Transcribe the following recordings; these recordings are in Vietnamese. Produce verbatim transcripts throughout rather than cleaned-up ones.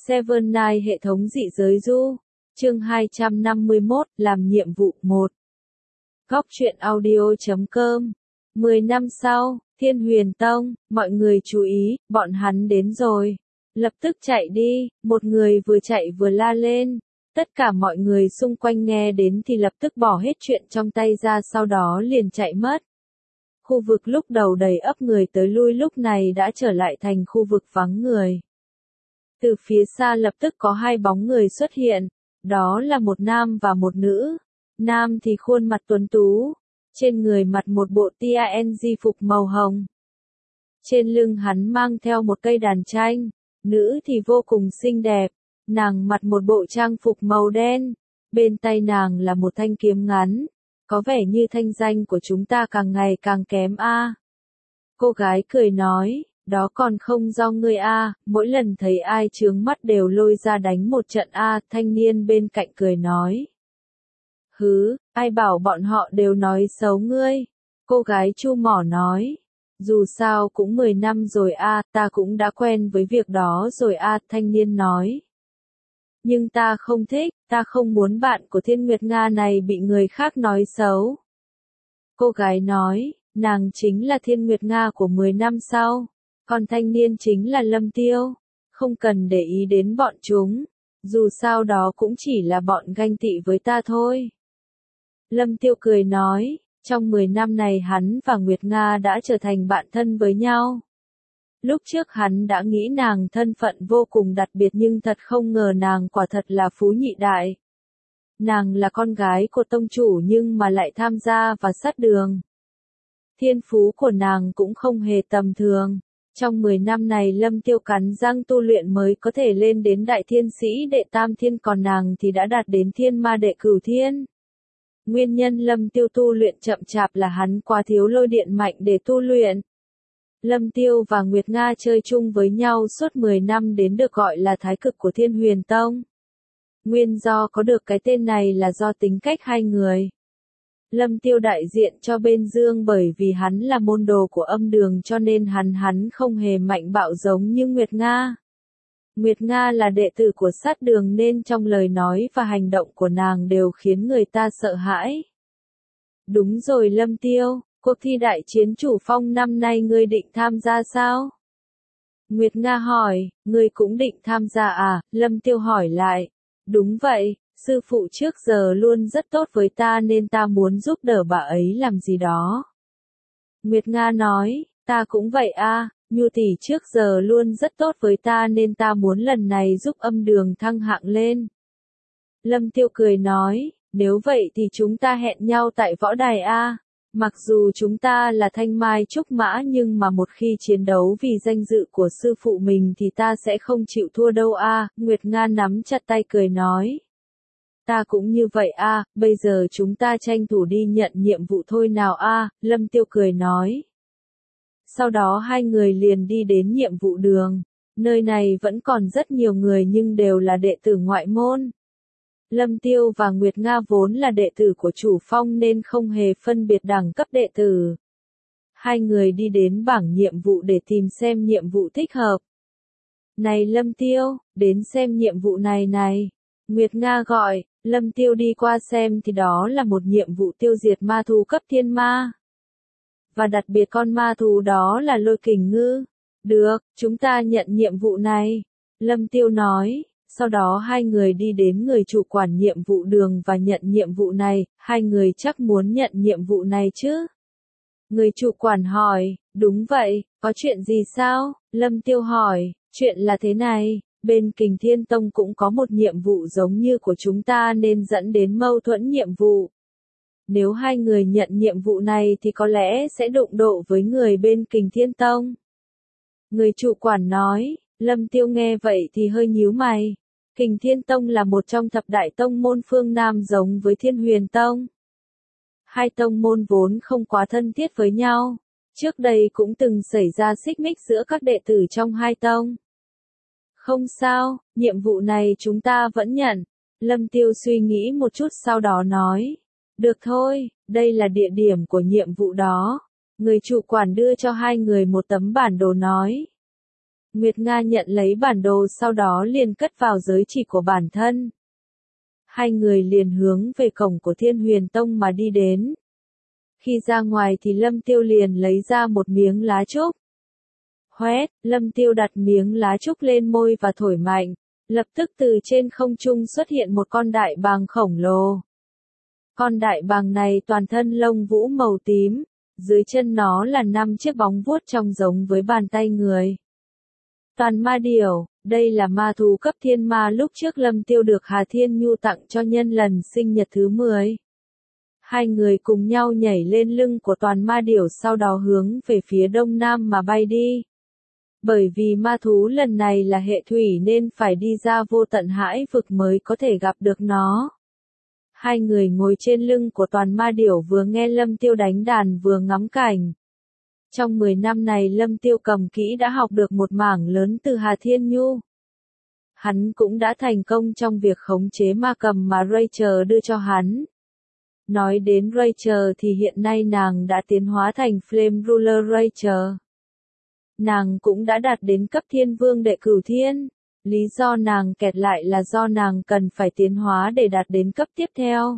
Seven Night hệ thống dị giới du. Chương hai trăm năm mươi mốt, làm nhiệm vụ một. Góc truyện audio chấm com. Mười năm sau, Thiên Huyền Tông, mọi người chú ý, bọn hắn đến rồi. Lập tức chạy đi, một người vừa chạy vừa la lên. Tất cả mọi người xung quanh nghe đến thì lập tức bỏ hết chuyện trong tay ra, sau đó liền chạy mất. Khu vực lúc đầu đầy ắp người tới lui lúc này đã trở lại thành khu vực vắng người. Từ phía xa lập tức có hai bóng người xuất hiện, đó là một nam và một nữ. Nam thì khuôn mặt tuấn tú, trên người mặc một bộ tang phục màu hồng. Trên lưng hắn mang theo một cây đàn tranh, nữ thì vô cùng xinh đẹp, nàng mặc một bộ trang phục màu đen, bên tay nàng là một thanh kiếm ngắn, có vẻ như thanh danh của chúng ta càng ngày càng kém a. À. Cô gái cười nói, đó còn không do ngươi a, à, mỗi lần thấy ai chướng mắt đều lôi ra đánh một trận a. À. Thanh niên bên cạnh cười nói. Hứ, ai bảo bọn họ đều nói xấu ngươi. Cô gái chu mỏ nói. Dù sao cũng mười năm rồi a, à, ta cũng đã quen với việc đó rồi a. À. Thanh niên nói. Nhưng ta không thích, ta không muốn bạn của Thiên Nguyệt Nga này bị người khác nói xấu. Cô gái nói, nàng chính là Thiên Nguyệt Nga của mười năm sau, còn thanh niên chính là Lâm Tiêu. Không cần để ý đến bọn chúng, dù sao đó cũng chỉ là bọn ganh tị với ta thôi. Lâm Tiêu cười nói, trong mười năm này hắn và Nguyệt Nga đã trở thành bạn thân với nhau. Lúc trước hắn đã nghĩ nàng thân phận vô cùng đặc biệt nhưng thật không ngờ nàng quả thật là phú nhị đại. Nàng là con gái của tông chủ nhưng mà lại tham gia vào sát đường. Thiên phú của nàng cũng không hề tầm thường. Trong mười năm này Lâm Tiêu cắn răng tu luyện mới có thể lên đến đại thiên sĩ đệ tam thiên, còn nàng thì đã đạt đến thiên ma đệ cửu thiên. Nguyên nhân Lâm Tiêu tu luyện chậm chạp là hắn quá thiếu lôi điện mạnh để tu luyện. Lâm Tiêu và Nguyệt Nga chơi chung với nhau suốt mười năm đến được gọi là thái cực của Thiên Huyền Tông. Nguyên do có được cái tên này là do tính cách hai người. Lâm Tiêu đại diện cho bên dương bởi vì hắn là môn đồ của âm đường cho nên hắn hắn không hề mạnh bạo giống như Nguyệt Nga. Nguyệt Nga là đệ tử của sát đường nên trong lời nói và hành động của nàng đều khiến người ta sợ hãi. Đúng rồi Lâm Tiêu, cuộc thi đại chiến chủ phong năm nay ngươi định tham gia sao? Nguyệt Nga hỏi, ngươi cũng định tham gia à? Lâm Tiêu hỏi lại. Đúng vậy, sư phụ trước giờ luôn rất tốt với ta nên ta muốn giúp đỡ bà ấy làm gì đó. Nguyệt Nga nói, ta cũng vậy a, Nhu tỷ trước giờ luôn rất tốt với ta nên ta muốn lần này giúp âm đường thăng hạng lên. Lâm Tiêu cười nói, nếu vậy thì chúng ta hẹn nhau tại võ đài a. Mặc dù chúng ta là thanh mai trúc mã nhưng mà một khi chiến đấu vì danh dự của sư phụ mình thì ta sẽ không chịu thua đâu a. Nguyệt Nga nắm chặt tay cười nói. Ta cũng như vậy a, bây giờ chúng ta tranh thủ đi nhận nhiệm vụ thôi nào a. Lâm Tiêu cười nói. Sau đó hai người liền đi đến nhiệm vụ đường. Nơi này vẫn còn rất nhiều người nhưng đều là đệ tử ngoại môn. Lâm Tiêu và Nguyệt Nga vốn là đệ tử của chủ phong nên không hề phân biệt đẳng cấp đệ tử. Hai người đi đến bảng nhiệm vụ để tìm xem nhiệm vụ thích hợp. Này Lâm Tiêu, đến xem nhiệm vụ này này. Nguyệt Nga gọi, Lâm Tiêu đi qua xem thì đó là một nhiệm vụ tiêu diệt ma thú cấp thiên ma. Và đặc biệt con ma thú đó là Lôi Kình Ngư. Được, chúng ta nhận nhiệm vụ này. Lâm Tiêu nói. Sau đó hai người đi đến người chủ quản nhiệm vụ đường và nhận nhiệm vụ này, hai người chắc muốn nhận nhiệm vụ này chứ? Người chủ quản hỏi, đúng vậy, có chuyện gì sao? Lâm Tiêu hỏi, chuyện là thế này, bên Kình Thiên Tông cũng có một nhiệm vụ giống như của chúng ta nên dẫn đến mâu thuẫn nhiệm vụ. Nếu hai người nhận nhiệm vụ này thì có lẽ sẽ đụng độ với người bên Kình Thiên Tông. Người chủ quản nói, Lâm Tiêu nghe vậy thì hơi nhíu mày. Kình Thiên Tông là một trong thập đại tông môn phương Nam giống với Thiên Huyền Tông. Hai tông môn vốn không quá thân thiết với nhau. Trước đây cũng từng xảy ra xích mích giữa các đệ tử trong hai tông. Không sao, nhiệm vụ này chúng ta vẫn nhận. Lâm Tiêu suy nghĩ một chút sau đó nói. Được thôi, đây là địa điểm của nhiệm vụ đó. Người chủ quản đưa cho hai người một tấm bản đồ nói. Nguyệt Nga nhận lấy bản đồ sau đó liền cất vào giới chỉ của bản thân. Hai người liền hướng về cổng của Thiên Huyền Tông mà đi đến. Khi ra ngoài thì Lâm Tiêu liền lấy ra một miếng lá trúc. Hoét, Lâm Tiêu đặt miếng lá trúc lên môi và thổi mạnh. Lập tức từ trên không trung xuất hiện một con đại bàng khổng lồ. Con đại bàng này toàn thân lông vũ màu tím, dưới chân nó là năm chiếc bóng vuốt trông giống với bàn tay người. Toàn ma điểu, đây là ma thú cấp thiên ma lúc trước Lâm Tiêu được Hà Thiên Nhu tặng cho nhân lần sinh nhật thứ mười. Hai người cùng nhau nhảy lên lưng của toàn ma điểu sau đó hướng về phía đông nam mà bay đi. Bởi vì ma thú lần này là hệ thủy nên phải đi ra vô tận hải vực mới có thể gặp được nó. Hai người ngồi trên lưng của toàn ma điểu vừa nghe Lâm Tiêu đánh đàn vừa ngắm cảnh. Trong mười năm này Lâm Tiêu cầm kỹ đã học được một mảng lớn từ Hà Thiên Nhu. Hắn cũng đã thành công trong việc khống chế ma cầm mà Rachel đưa cho hắn. Nói đến Rachel thì hiện nay nàng đã tiến hóa thành Flame Ruler Rachel. Nàng cũng đã đạt đến cấp thiên vương đệ cửu thiên. Lý do nàng kẹt lại là do nàng cần phải tiến hóa để đạt đến cấp tiếp theo.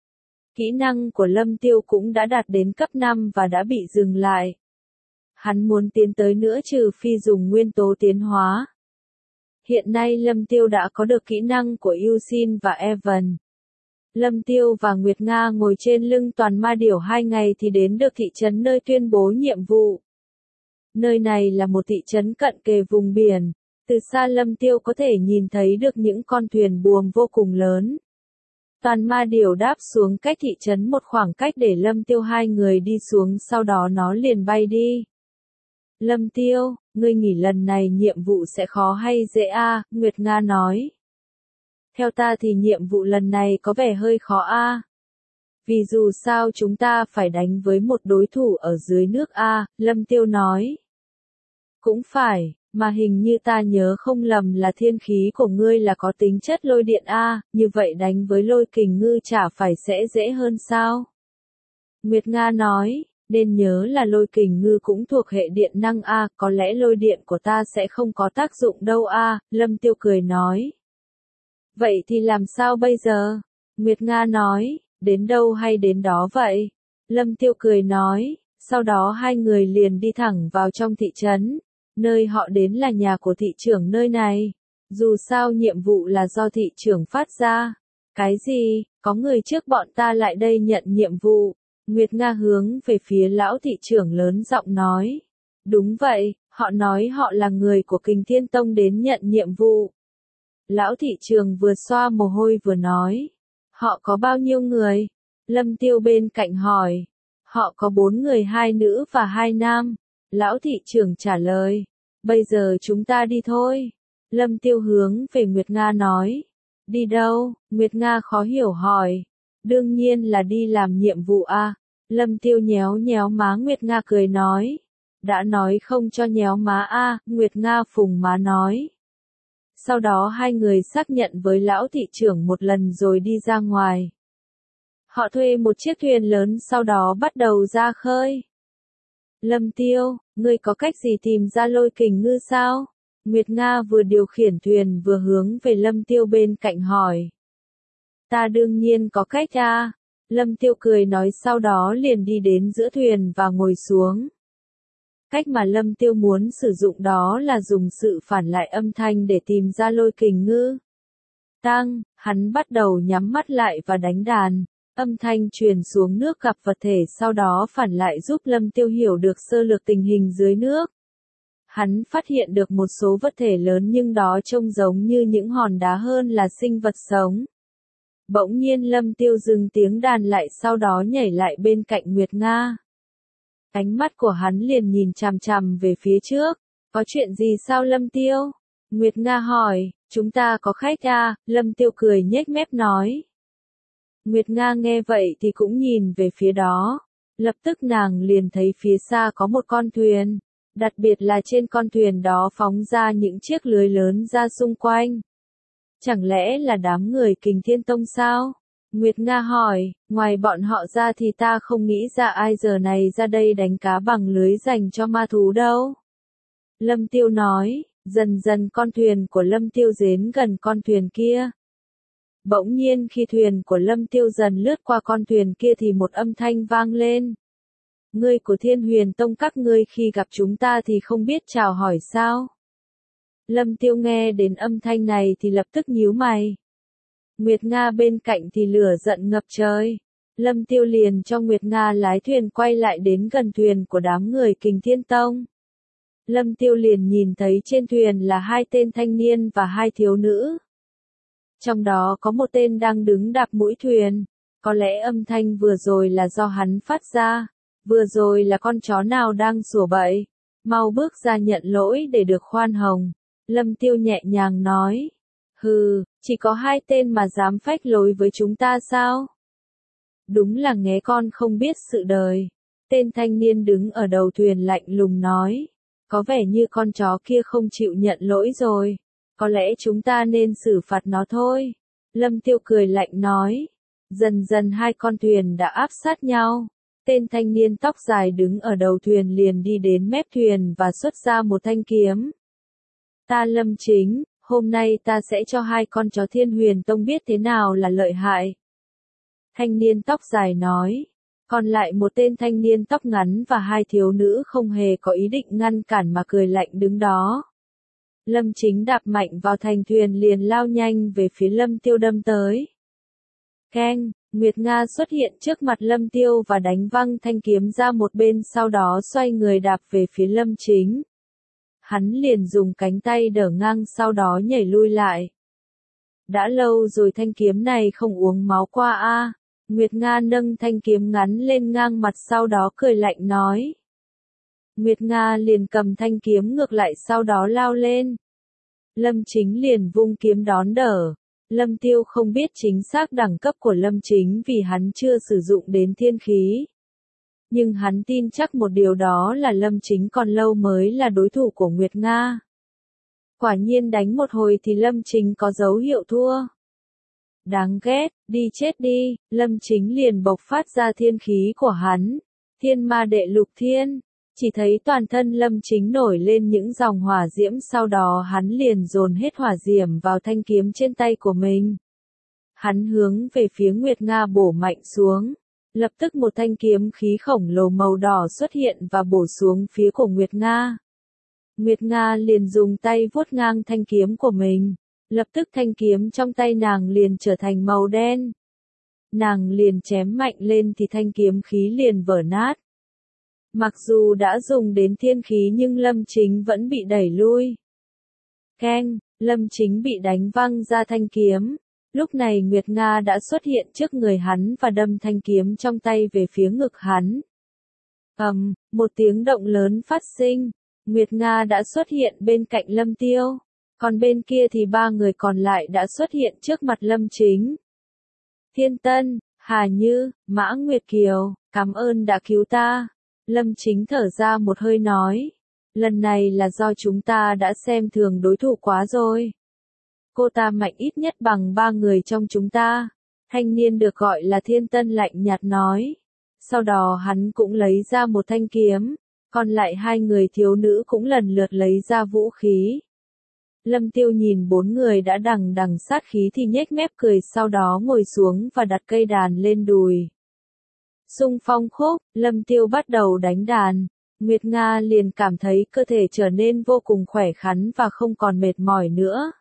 Kỹ năng của Lâm Tiêu cũng đã đạt đến cấp năm và đã bị dừng lại. Hắn muốn tiến tới nữa trừ phi dùng nguyên tố tiến hóa. Hiện nay Lâm Tiêu đã có được kỹ năng của Yusin và Evan. Lâm Tiêu và Nguyệt Nga ngồi trên lưng toàn ma điểu hai ngày thì đến được thị trấn nơi tuyên bố nhiệm vụ. Nơi này là một thị trấn cận kề vùng biển. Từ xa Lâm Tiêu có thể nhìn thấy được những con thuyền buồm vô cùng lớn. Toàn ma điểu đáp xuống cách thị trấn một khoảng cách để Lâm Tiêu hai người đi xuống sau đó nó liền bay đi. Lâm Tiêu, ngươi nghĩ lần này nhiệm vụ sẽ khó hay dễ a? Nguyệt Nga nói. Theo ta thì nhiệm vụ lần này có vẻ hơi khó a. Vì dù sao chúng ta phải đánh với một đối thủ ở dưới nước a, Lâm Tiêu nói. Cũng phải, mà hình như ta nhớ không lầm là thiên khí của ngươi là có tính chất lôi điện a, như vậy đánh với lôi kình ngư chả phải sẽ dễ hơn sao? Nguyệt Nga nói, nên nhớ là lôi kình ngư cũng thuộc hệ điện năng a, có lẽ lôi điện của ta sẽ không có tác dụng đâu a, Lâm Tiêu cười nói. Vậy thì làm sao bây giờ? Nguyệt Nga nói, đến đâu hay đến đó vậy? Lâm Tiêu cười nói, sau đó hai người liền đi thẳng vào trong thị trấn. Nơi họ đến là nhà của thị trưởng nơi này. Dù sao nhiệm vụ là do thị trưởng phát ra. Cái gì, có người trước bọn ta lại đây nhận nhiệm vụ. Nguyệt Nga hướng về phía lão thị trưởng lớn giọng nói. Đúng vậy, họ nói họ là người của Kình Thiên Tông đến nhận nhiệm vụ. Lão thị trưởng vừa xoa mồ hôi vừa nói. Họ có bao nhiêu người? Lâm Tiêu bên cạnh hỏi. Họ có bốn người, hai nữ và hai nam. Lão thị trưởng trả lời. Bây giờ chúng ta đi thôi. Lâm Tiêu hướng về Nguyệt Nga nói. Đi đâu? Nguyệt Nga khó hiểu hỏi. Đương nhiên là đi làm nhiệm vụ a. Lâm Tiêu nhéo nhéo má Nguyệt Nga cười nói. Đã nói không cho nhéo má a, Nguyệt Nga phùng má nói. Sau đó hai người xác nhận với lão thị trưởng một lần rồi đi ra ngoài. Họ thuê một chiếc thuyền lớn sau đó bắt đầu ra khơi. Lâm Tiêu, ngươi có cách gì tìm ra lôi kình ngư sao? Nguyệt Nga vừa điều khiển thuyền vừa hướng về Lâm Tiêu bên cạnh hỏi. Ta đương nhiên có cách a. Lâm Tiêu cười nói sau đó liền đi đến giữa thuyền và ngồi xuống. Cách mà Lâm Tiêu muốn sử dụng đó là dùng sự phản lại âm thanh để tìm ra lôi kình ngư. Tăng, hắn bắt đầu nhắm mắt lại và đánh đàn. Âm thanh truyền xuống nước gặp vật thể sau đó phản lại giúp Lâm Tiêu hiểu được sơ lược tình hình dưới nước. Hắn phát hiện được một số vật thể lớn nhưng đó trông giống như những hòn đá hơn là sinh vật sống. Bỗng nhiên Lâm Tiêu dừng tiếng đàn lại sau đó nhảy lại bên cạnh Nguyệt Nga. Ánh mắt của hắn liền nhìn chằm chằm về phía trước. Có chuyện gì sao Lâm Tiêu? Nguyệt Nga hỏi, chúng ta có khách à? Lâm Tiêu cười nhếch mép nói. Nguyệt Nga nghe vậy thì cũng nhìn về phía đó. Lập tức nàng liền thấy phía xa có một con thuyền. Đặc biệt là trên con thuyền đó phóng ra những chiếc lưới lớn ra xung quanh. Chẳng lẽ là đám người Kình Thiên Tông sao? Nguyệt Nga hỏi, ngoài bọn họ ra thì ta không nghĩ ra ai giờ này ra đây đánh cá bằng lưới dành cho ma thú đâu. Lâm Tiêu nói, Dần dần con thuyền của Lâm Tiêu đến gần con thuyền kia. Bỗng nhiên khi thuyền của Lâm Tiêu dần lướt qua con thuyền kia thì một âm thanh vang lên. Ngươi của Thiên Huyền Tông các ngươi khi gặp chúng ta thì không biết chào hỏi sao? Lâm Tiêu nghe đến âm thanh này thì lập tức nhíu mày. Nguyệt Nga bên cạnh thì lửa giận ngập trời. Lâm Tiêu liền cho Nguyệt Nga lái thuyền quay lại đến gần thuyền của đám người Kình Thiên Tông. Lâm Tiêu liền nhìn thấy trên thuyền là hai tên thanh niên và hai thiếu nữ. Trong đó có một tên đang đứng đạp mũi thuyền. Có lẽ âm thanh vừa rồi là do hắn phát ra. Vừa rồi là con chó nào đang sủa bậy. Mau bước ra nhận lỗi để được khoan hồng. Lâm Tiêu nhẹ nhàng nói. Hừ, chỉ có hai tên mà dám phách lối với chúng ta sao? Đúng là nghé con không biết sự đời. Tên thanh niên đứng ở đầu thuyền lạnh lùng nói. Có vẻ như con chó kia không chịu nhận lỗi rồi. Có lẽ chúng ta nên xử phạt nó thôi. Lâm Tiêu cười lạnh nói. Dần dần hai con thuyền đã áp sát nhau. Tên thanh niên tóc dài đứng ở đầu thuyền liền đi đến mép thuyền và xuất ra một thanh kiếm. Ta Lâm Chính, hôm nay ta sẽ cho hai con chó Thiên Huyền Tông biết thế nào là lợi hại. Thanh niên tóc dài nói. Còn lại một tên thanh niên tóc ngắn và hai thiếu nữ không hề có ý định ngăn cản mà cười lạnh đứng đó. Lâm Chính đạp mạnh vào thành thuyền liền lao nhanh về phía Lâm Tiêu đâm tới. Keng, Nguyệt Nga xuất hiện trước mặt Lâm Tiêu và đánh văng thanh kiếm ra một bên sau đó xoay người đạp về phía Lâm Chính. Hắn liền dùng cánh tay đỡ ngang sau đó nhảy lui lại. Đã lâu rồi thanh kiếm này không uống máu qua a. Nguyệt Nga nâng thanh kiếm ngắn lên ngang mặt sau đó cười lạnh nói. Nguyệt Nga liền cầm thanh kiếm ngược lại sau đó lao lên. Lâm Chính liền vung kiếm đón đỡ. Lâm Tiêu không biết chính xác đẳng cấp của Lâm Chính vì hắn chưa sử dụng đến thiên khí. Nhưng hắn tin chắc một điều đó là Lâm Chính còn lâu mới là đối thủ của Nguyệt Nga. Quả nhiên đánh một hồi thì Lâm Chính có dấu hiệu thua. Đáng ghét, đi chết đi, Lâm Chính liền bộc phát ra thiên khí của hắn. Thiên ma đệ lục thiên. Chỉ thấy toàn thân Lâm Chính nổi lên những dòng hỏa diễm sau đó hắn liền dồn hết hỏa diễm vào thanh kiếm trên tay của mình. Hắn hướng về phía Nguyệt Nga bổ mạnh xuống. Lập tức một thanh kiếm khí khổng lồ màu đỏ xuất hiện và bổ xuống phía của Nguyệt Nga. Nguyệt Nga liền dùng tay vuốt ngang thanh kiếm của mình. Lập tức thanh kiếm trong tay nàng liền trở thành màu đen. Nàng liền chém mạnh lên thì thanh kiếm khí liền vỡ nát. Mặc dù đã dùng đến thiên khí nhưng Lâm Chính vẫn bị đẩy lui. Keng, Lâm Chính bị đánh văng ra thanh kiếm. Lúc này Nguyệt Nga đã xuất hiện trước người hắn và đâm thanh kiếm trong tay về phía ngực hắn. Ầm, um, một tiếng động lớn phát sinh. Nguyệt Nga đã xuất hiện bên cạnh Lâm Tiêu. Còn bên kia thì ba người còn lại đã xuất hiện trước mặt Lâm Chính. Thiên Tân, Hà Như, Mã Nguyệt Kiều, cảm ơn đã cứu ta. Lâm Chính thở ra một hơi nói. Lần này là do chúng ta đã xem thường đối thủ quá rồi. Cô ta mạnh ít nhất bằng ba người trong chúng ta. Thanh niên được gọi là Thiên Tân lạnh nhạt nói. Sau đó hắn cũng lấy ra một thanh kiếm. Còn lại hai người thiếu nữ cũng lần lượt lấy ra vũ khí. Lâm Tiêu nhìn bốn người đã đằng đằng sát khí thì nhếch mép cười sau đó ngồi xuống và đặt cây đàn lên đùi. Xung phong khúc, Lâm Tiêu bắt đầu đánh đàn. Nguyệt Nga liền cảm thấy cơ thể trở nên vô cùng khỏe khoắn và không còn mệt mỏi nữa.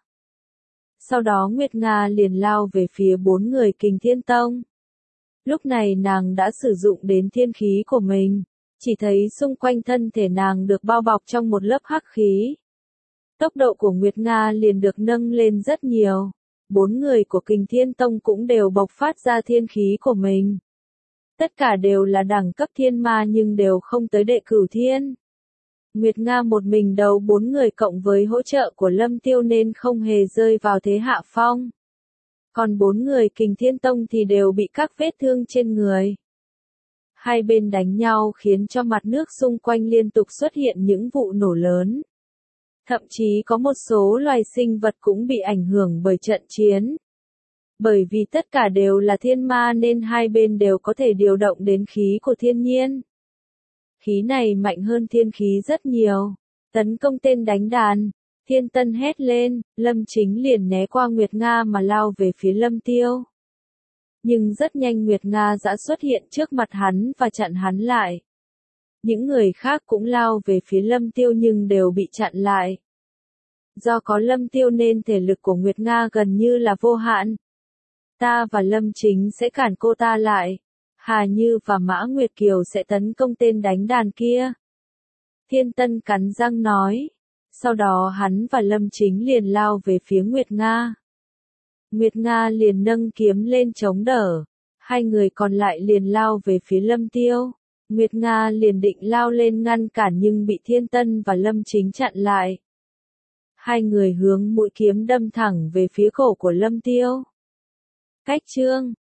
Sau đó Nguyệt Nga liền lao về phía bốn người Kình Thiên Tông. Lúc này nàng đã sử dụng đến thiên khí của mình. Chỉ thấy xung quanh thân thể nàng được bao bọc trong một lớp hắc khí. Tốc độ của Nguyệt Nga liền được nâng lên rất nhiều. Bốn người của Kình Thiên Tông cũng đều bộc phát ra thiên khí của mình. Tất cả đều là đẳng cấp thiên ma nhưng đều không tới đệ cửu thiên. Nguyệt Nga một mình đấu bốn người cộng với hỗ trợ của Lâm Tiêu nên không hề rơi vào thế hạ phong. Còn bốn người Kình Thiên Tông thì đều bị các vết thương trên người. Hai bên đánh nhau khiến cho mặt nước xung quanh liên tục xuất hiện những vụ nổ lớn. Thậm chí có một số loài sinh vật cũng bị ảnh hưởng bởi trận chiến. Bởi vì tất cả đều là thiên ma nên hai bên đều có thể điều động đến khí của thiên nhiên. Khí này mạnh hơn thiên khí rất nhiều. Tấn công tên đánh đàn. Thiên Tân hét lên, Lâm Chính liền né qua Nguyệt Nga mà lao về phía Lâm Tiêu. Nhưng rất nhanh Nguyệt Nga đã xuất hiện trước mặt hắn và chặn hắn lại. Những người khác cũng lao về phía Lâm Tiêu nhưng đều bị chặn lại. Do có Lâm Tiêu nên thể lực của Nguyệt Nga gần như là vô hạn. Ta và Lâm Chính sẽ cản cô ta lại. Hà Như và Mã Nguyệt Kiều sẽ tấn công tên đánh đàn kia. Thiên Tân cắn răng nói. Sau đó hắn và Lâm Chính liền lao về phía Nguyệt Nga. Nguyệt Nga liền nâng kiếm lên chống đỡ. Hai người còn lại liền lao về phía Lâm Tiêu. Nguyệt Nga liền định lao lên ngăn cản nhưng bị Thiên Tân và Lâm Chính chặn lại. Hai người hướng mũi kiếm đâm thẳng về phía cổ của Lâm Tiêu. Cách chương